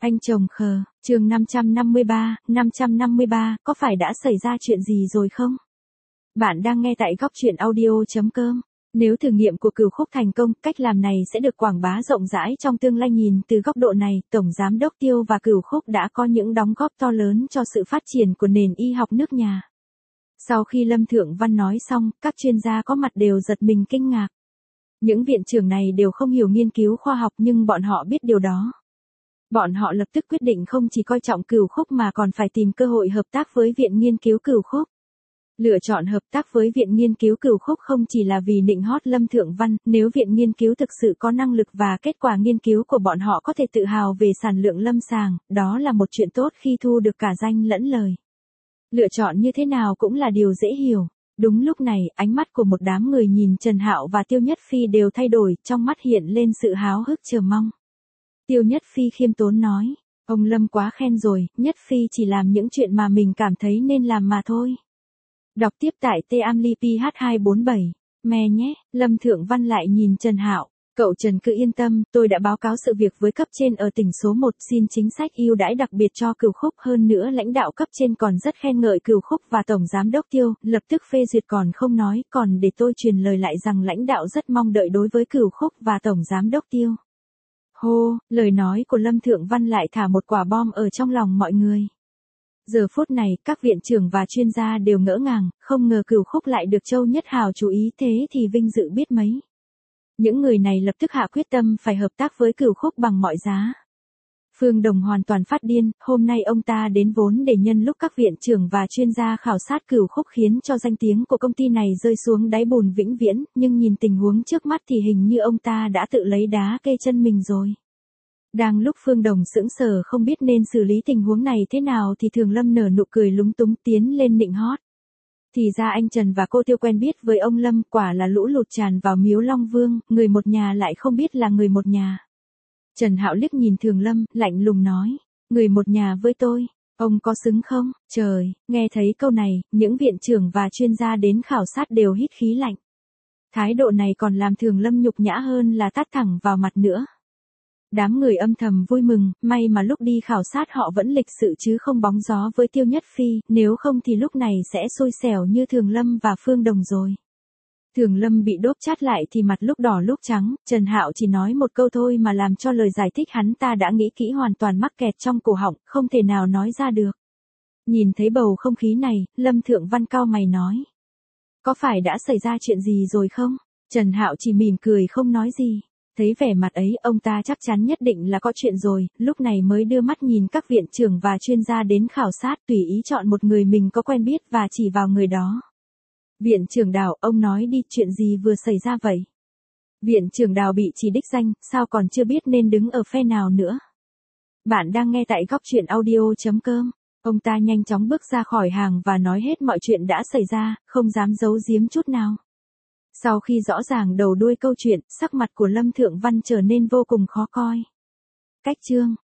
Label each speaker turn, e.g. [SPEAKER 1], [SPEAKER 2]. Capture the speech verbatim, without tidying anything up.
[SPEAKER 1] Anh chồng khờ, chương năm trăm năm mươi ba, năm trăm năm mươi ba, có phải đã xảy ra chuyện gì rồi không? Bạn đang nghe tại góc truyện audio chấm com. Nếu thử nghiệm của Cửu Khúc thành công, cách làm này sẽ được quảng bá rộng rãi trong tương lai. Nhìn từ góc độ này, Tổng Giám đốc Tiêu và Cửu Khúc đã có những đóng góp to lớn cho sự phát triển của nền y học nước nhà. Sau khi Lâm Thượng Văn nói xong, các chuyên gia có mặt đều giật mình kinh ngạc. Những viện trưởng này đều không hiểu nghiên cứu khoa học nhưng bọn họ biết điều đó. Bọn họ lập tức quyết định không chỉ coi trọng Cửu Khúc mà còn phải tìm cơ hội hợp tác với Viện Nghiên cứu Cửu Khúc. Lựa chọn hợp tác với Viện Nghiên cứu Cửu Khúc không chỉ là vì nịnh hót Lâm Thượng Văn, nếu Viện Nghiên cứu thực sự có năng lực và kết quả nghiên cứu của bọn họ có thể tự hào về sản lượng lâm sàng, đó là một chuyện tốt khi thu được cả danh lẫn lời. Lựa chọn như thế nào cũng là điều dễ hiểu. Đúng lúc này, ánh mắt của một đám người nhìn Trần Hạo và Tiêu Nhất Phi đều thay đổi, trong mắt hiện lên sự háo hức chờ mong. Tiêu Nhất Phi khiêm tốn nói, ông Lâm quá khen rồi, Nhất Phi chỉ làm những chuyện mà mình cảm thấy nên làm mà thôi. Đọc tiếp tại T Amli P H hai bốn bảy, me nhé. Lâm Thượng Văn lại nhìn Trần Hạo, cậu Trần cứ yên tâm, tôi đã báo cáo sự việc với cấp trên ở tỉnh số một, xin chính sách ưu đãi đặc biệt cho Cửu Khúc. Hơn nữa lãnh đạo cấp trên còn rất khen ngợi Cửu Khúc và Tổng Giám đốc Tiêu, lập tức phê duyệt còn không nói, còn để tôi truyền lời lại rằng lãnh đạo rất mong đợi đối với Cửu Khúc và Tổng Giám đốc Tiêu. Hô, lời nói của Lâm Thượng Văn lại thả một quả bom ở trong lòng mọi người. Giờ phút này, các viện trưởng và chuyên gia đều ngỡ ngàng, không ngờ Cửu Khúc lại được Châu Nhất Hào chú ý, thế thì vinh dự biết mấy. Những người này lập tức hạ quyết tâm phải hợp tác với Cửu Khúc bằng mọi giá. Phương Đồng hoàn toàn phát điên, hôm nay ông ta đến vốn để nhân lúc các viện trưởng và chuyên gia khảo sát Cửu Khúc khiến cho danh tiếng của công ty này rơi xuống đáy bùn vĩnh viễn, nhưng nhìn tình huống trước mắt thì hình như ông ta đã tự lấy đá kê chân mình rồi. Đang lúc Phương Đồng sững sờ không biết nên xử lý tình huống này thế nào thì Thường Lâm nở nụ cười lúng túng tiến lên nịnh hót. Thì ra anh Trần và cô Tiêu quen biết với ông Lâm, quả là lũ lụt tràn vào miếu Long Vương, người một nhà lại không biết là người một nhà. Trần Hạo liếc nhìn Thường Lâm, lạnh lùng nói, người một nhà với tôi, ông có xứng không? Trời, nghe thấy câu này, những viện trưởng và chuyên gia đến khảo sát đều hít khí lạnh. Thái độ này còn làm Thường Lâm nhục nhã hơn là tát thẳng vào mặt nữa. Đám người âm thầm vui mừng, may mà lúc đi khảo sát họ vẫn lịch sự chứ không bóng gió với Tiêu Nhất Phi, nếu không thì lúc này sẽ xui xẻo như Thường Lâm và Phương Đồng rồi. Thường Lâm bị đốp chát lại thì mặt lúc đỏ lúc trắng, Trần Hạo chỉ nói một câu thôi mà làm cho lời giải thích hắn ta đã nghĩ kỹ hoàn toàn mắc kẹt trong cổ họng, không thể nào nói ra được. Nhìn thấy bầu không khí này, Lâm Thượng Văn cau mày nói. Có phải đã xảy ra chuyện gì rồi không? Trần Hạo chỉ mỉm cười không nói gì. Thấy vẻ mặt ấy, ông ta chắc chắn nhất định là có chuyện rồi, lúc này mới đưa mắt nhìn các viện trưởng và chuyên gia đến khảo sát, tùy ý chọn một người mình có quen biết và chỉ vào người đó. Viện trưởng Đào, ông nói đi, chuyện gì vừa xảy ra vậy? Viện trưởng Đào bị chỉ đích danh, sao còn chưa biết nên đứng ở phe nào nữa? Bạn đang nghe tại góc truyện audio chấm com. Ông ta nhanh chóng bước ra khỏi hàng và nói hết mọi chuyện đã xảy ra, không dám giấu giếm chút nào. Sau khi rõ ràng đầu đuôi câu chuyện, sắc mặt của Lâm Thượng Văn trở nên vô cùng khó coi. Cách chương